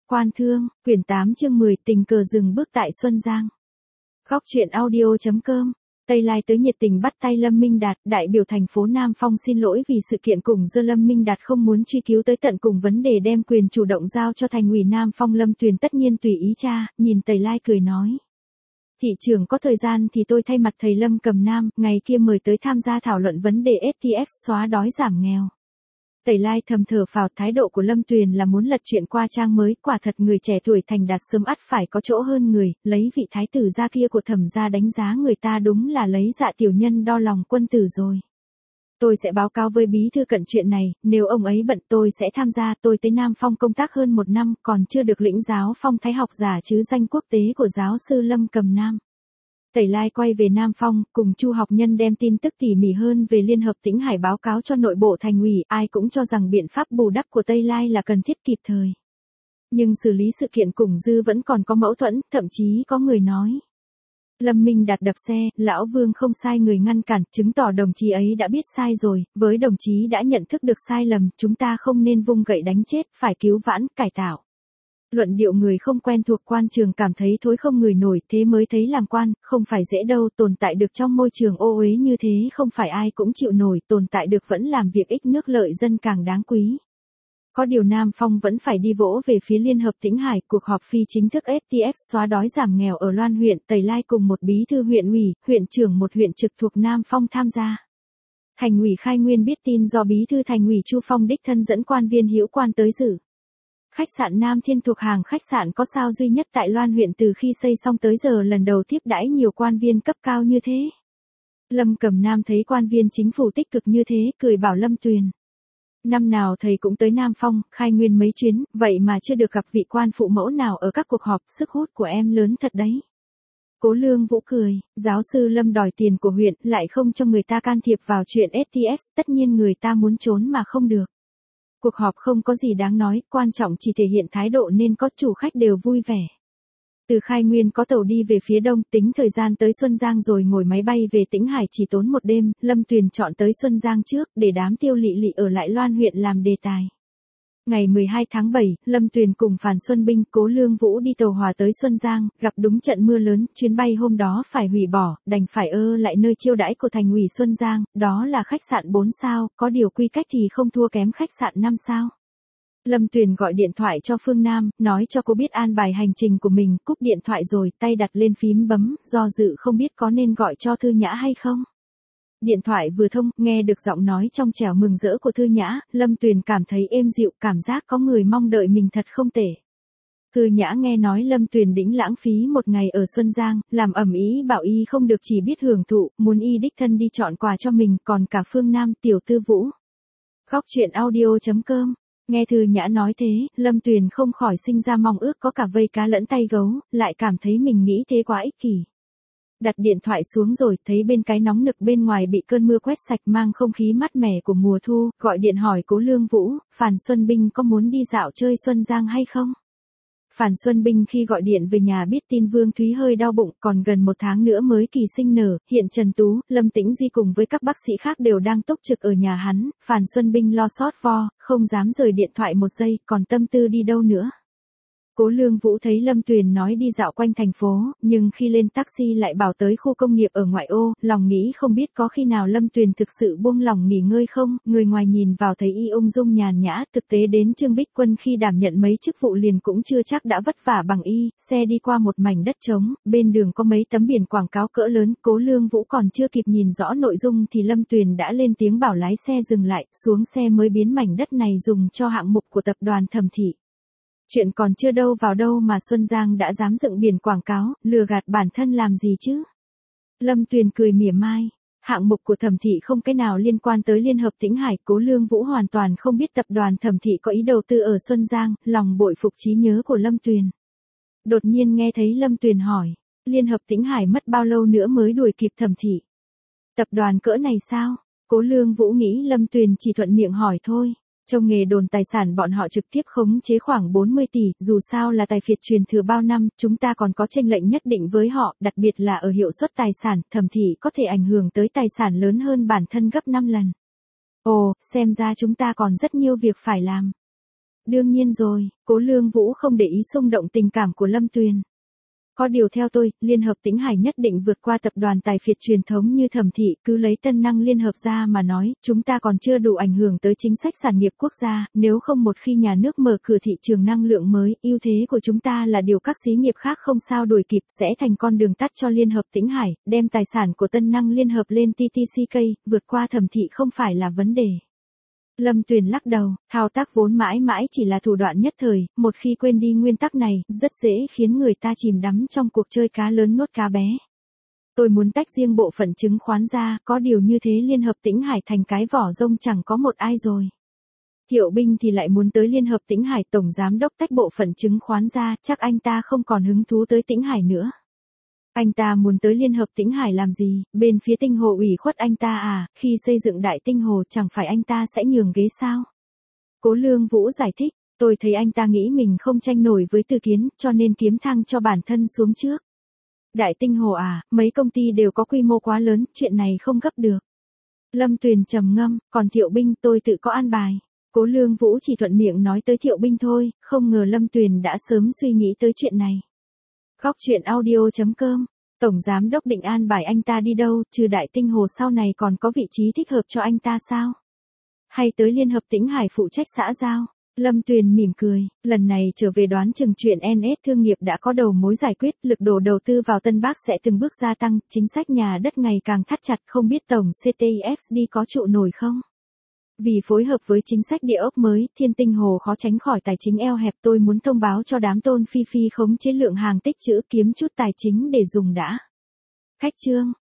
Quan Thương, quyển 8 chương 10 tình cờ dừng bước tại Xuân Giang. Góc truyện audio.com. Tây Lai tới nhiệt tình bắt tay Lâm Minh Đạt, đại biểu thành phố Nam Phong xin lỗi vì sự kiện cùng dơ. Lâm Minh Đạt không muốn truy cứu tới tận cùng vấn đề, đem quyền chủ động giao cho thành ủy Nam Phong Lâm Tuyền tất nhiên tùy ý cha, nhìn Tây Lai cười nói. Thị trưởng có thời gian thì tôi thay mặt thầy Lâm Cầm Nam, ngày kia mời tới tham gia thảo luận vấn đề STX xóa đói giảm nghèo. Tẩy Lai thầm thở phào, thái độ của Lâm Tuyền là muốn lật chuyện qua trang mới, quả thật người trẻ tuổi thành đạt sớm ắt phải có chỗ hơn người, lấy vị thái tử gia kia của Thẩm gia đánh giá người ta đúng là lấy dạ tiểu nhân đo lòng quân tử rồi. Tôi sẽ báo cáo với bí thư Cận chuyện này, nếu ông ấy bận tôi sẽ tham gia. Tôi tới Nam Phong công tác hơn 1 năm, còn chưa được lĩnh giáo phong thái học giả chứ danh quốc tế của giáo sư Lâm Cầm Nam. Tẩy Lai quay về Nam Phong, cùng Chu Học Nhân đem tin tức tỉ mỉ hơn về Liên hợp Tĩnh Hải báo cáo cho nội bộ thành ủy, ai cũng cho rằng biện pháp bù đắp của Tây Lai là cần thiết kịp thời. Nhưng xử lý sự kiện cùng dư vẫn còn có mâu thuẫn, thậm chí có người nói. Lâm Minh Đạt đập xe, lão Vương không sai người ngăn cản, chứng tỏ đồng chí ấy đã biết sai rồi, với đồng chí đã nhận thức được sai lầm, chúng ta không nên vung gậy đánh chết, phải cứu vãn, cải tạo. Luận điệu người không quen thuộc quan trường cảm thấy thối không ngửi nổi, thế mới thấy làm quan, không phải dễ đâu, tồn tại được trong môi trường ô uế như thế không phải ai cũng chịu nổi, tồn tại được vẫn làm việc ích nước lợi dân càng đáng quý. Có điều Nam Phong vẫn phải đi vỗ về phía Liên hợp Tĩnh Hải, cuộc họp phi chính thức STX xóa đói giảm nghèo ở Loan huyện, Tây Lai cùng một bí thư huyện ủy, huyện trưởng một huyện trực thuộc Nam Phong tham gia. Thành ủy Khai Nguyên biết tin do bí thư thành ủy Chu Phong đích thân dẫn quan viên hữu quan tới dự. Khách sạn Nam Thiên thuộc hàng khách sạn có sao duy nhất tại Loan huyện từ khi xây xong tới giờ lần đầu tiếp đãi nhiều quan viên cấp cao như thế. Lâm Cầm Nam thấy quan viên chính phủ tích cực như thế, cười bảo Lâm Tuyền. Năm nào thầy cũng tới Nam Phong, Khai Nguyên mấy chuyến, vậy mà chưa được gặp vị quan phụ mẫu nào ở các cuộc họp, sức hút của em lớn thật đấy. Cố Lương Vũ cười, giáo sư Lâm đòi tiền của huyện, lại không cho người ta can thiệp vào chuyện STX, tất nhiên người ta muốn trốn mà không được. Cuộc họp không có gì đáng nói, quan trọng chỉ thể hiện thái độ nên có chủ khách đều vui vẻ. Từ Khai Nguyên có tàu đi về phía đông, tính thời gian tới Xuân Giang rồi ngồi máy bay về Tĩnh Hải chỉ tốn 1 đêm, Lâm Tuyền chọn tới Xuân Giang trước, để đám Tiêu Lị Lị ở lại Loan huyện làm đề tài. Ngày 12 tháng 7, Lâm Tuyền cùng Phàn Xuân Binh, Cố Lương Vũ đi tàu hỏa tới Xuân Giang, gặp đúng trận mưa lớn, chuyến bay hôm đó phải hủy bỏ, đành phải lại nơi chiêu đãi của thành ủy Xuân Giang, đó là khách sạn 4 sao, có điều quy cách thì không thua kém khách sạn 5 sao. Lâm Tuyền gọi điện thoại cho Phương Nam, nói cho cô biết an bài hành trình của mình, cúp điện thoại rồi, tay đặt lên phím bấm, do dự không biết có nên gọi cho Thư Nhã hay không. Điện thoại vừa thông, nghe được giọng nói trong trẻo mừng rỡ của Thư Nhã, Lâm Tuyền cảm thấy êm dịu, cảm giác có người mong đợi mình thật không tệ. Thư Nhã nghe nói Lâm Tuyền đĩnh lãng phí 1 ngày ở Xuân Giang, làm ầm ĩ bảo y không được chỉ biết hưởng thụ, muốn y đích thân đi chọn quà cho mình, còn cả Phương Nam, Tiểu Tư Vũ. Góc truyện audio.com. Nghe Thư Nhã nói thế, Lâm Tuyền không khỏi sinh ra mong ước có cả vây cá lẫn tay gấu, lại cảm thấy mình nghĩ thế quá ích kỷ. Đặt điện thoại xuống rồi, thấy bên cái nóng nực bên ngoài bị cơn mưa quét sạch mang không khí mát mẻ của mùa thu, gọi điện hỏi Cố Lương Vũ, Phàn Xuân Binh có muốn đi dạo chơi Xuân Giang hay không? Phàn Xuân Binh khi gọi điện về nhà biết tin Vương Thúy hơi đau bụng, còn gần 1 tháng nữa mới kỳ sinh nở, hiện Trần Tú, Lâm Tĩnh Di cùng với các bác sĩ khác đều đang túc trực ở nhà hắn, Phàn Xuân Binh lo xót vo, không dám rời điện thoại 1 giây, còn tâm tư đi đâu nữa. Cố Lương Vũ thấy Lâm Tuyền nói đi dạo quanh thành phố, nhưng khi lên taxi lại bảo tới khu công nghiệp ở ngoại ô, lòng nghĩ không biết có khi nào Lâm Tuyền thực sự buông lòng nghỉ ngơi không, người ngoài nhìn vào thấy y ung dung nhàn nhã, thực tế đến Trương Bích Quân khi đảm nhận mấy chức vụ liền cũng chưa chắc đã vất vả bằng y, xe đi qua một mảnh đất trống, bên đường có mấy tấm biển quảng cáo cỡ lớn, Cố Lương Vũ còn chưa kịp nhìn rõ nội dung thì Lâm Tuyền đã lên tiếng bảo lái xe dừng lại, xuống xe mới biến mảnh đất này dùng cho hạng mục của tập đoàn Thẩm Thị. Chuyện còn chưa đâu vào đâu mà Xuân Giang đã dám dựng biển quảng cáo, lừa gạt bản thân làm gì chứ? Lâm Tuyền cười mỉa mai, hạng mục của Thẩm Thị không cái nào liên quan tới Liên hợp Tĩnh Hải, Cố Lương Vũ hoàn toàn không biết tập đoàn Thẩm Thị có ý đầu tư ở Xuân Giang, lòng bội phục trí nhớ của Lâm Tuyền. Đột nhiên nghe thấy Lâm Tuyền hỏi, Liên hợp Tĩnh Hải mất bao lâu nữa mới đuổi kịp Thẩm Thị? Tập đoàn cỡ này sao? Cố Lương Vũ nghĩ Lâm Tuyền chỉ thuận miệng hỏi thôi. Trong nghề đồn tài sản bọn họ trực tiếp khống chế khoảng 40 tỷ, dù sao là tài phiệt truyền thừa bao năm, chúng ta còn có chênh lệch nhất định với họ, đặc biệt là ở hiệu suất tài sản, Thẩm Thị có thể ảnh hưởng tới tài sản lớn hơn bản thân gấp 5 lần. Ồ, xem ra chúng ta còn rất nhiều việc phải làm. Đương nhiên rồi, Cố Lương Vũ không để ý xung động tình cảm của Lâm Tuyền. Có điều theo tôi, Liên hợp Tĩnh Hải nhất định vượt qua tập đoàn tài phiệt truyền thống như Thẩm Thị, cứ lấy Tân Năng Liên hợp ra mà nói, chúng ta còn chưa đủ ảnh hưởng tới chính sách sản nghiệp quốc gia, nếu không một khi nhà nước mở cửa thị trường năng lượng mới, ưu thế của chúng ta là điều các xí nghiệp khác không sao đuổi kịp, sẽ thành con đường tắt cho Liên hợp Tĩnh Hải, đem tài sản của Tân Năng Liên hợp lên TTCK, vượt qua Thẩm Thị không phải là vấn đề. Lâm Tuyền lắc đầu, thao tác vốn mãi mãi chỉ là thủ đoạn nhất thời, một khi quên đi nguyên tắc này, rất dễ khiến người ta chìm đắm trong cuộc chơi cá lớn nuốt cá bé. Tôi muốn tách riêng bộ phận chứng khoán ra, có điều như thế Liên hợp Tĩnh Hải thành cái vỏ rông chẳng có một ai rồi. Thiệu Binh thì lại muốn tới Liên hợp Tĩnh Hải, tổng giám đốc tách bộ phận chứng khoán ra, chắc anh ta không còn hứng thú tới Tĩnh Hải nữa. Anh ta muốn tới Liên hợp Tĩnh Hải làm gì, bên phía Tinh Hồ ủy khuất anh ta à, khi xây dựng Đại Tinh Hồ chẳng phải anh ta sẽ nhường ghế sao? Cố Lương Vũ giải thích, tôi thấy anh ta nghĩ mình không tranh nổi với Từ Kiến, cho nên kiếm thăng cho bản thân xuống trước. Đại Tinh Hồ à, mấy công ty đều có quy mô quá lớn, chuyện này không gấp được. Lâm Tuyền trầm ngâm, còn Thiệu Binh tôi tự có an bài. Cố Lương Vũ chỉ thuận miệng nói tới Thiệu Binh thôi, không ngờ Lâm Tuyền đã sớm suy nghĩ tới chuyện này. Góc truyện audio.com, Tổng Giám đốc định an bài anh ta đi đâu, trừ Đại Tinh Hồ sau này còn có vị trí thích hợp cho anh ta sao? Hay tới Liên hợp Tĩnh Hải phụ trách xã giao? Lâm Tuyền mỉm cười, lần này trở về đoán chừng chuyện NS thương nghiệp đã có đầu mối giải quyết, lực đổ đầu tư vào Tân Bắc sẽ từng bước gia tăng, chính sách nhà đất ngày càng thắt chặt, không biết tổng CTIFD có trụ nổi không? Vì phối hợp với chính sách địa ốc mới, Thiên Tinh Hồ khó tránh khỏi tài chính eo hẹp, tôi muốn thông báo cho đám Tôn Phi Phi khống chế lượng hàng tích trữ kiếm chút tài chính để dùng đã. Khách trương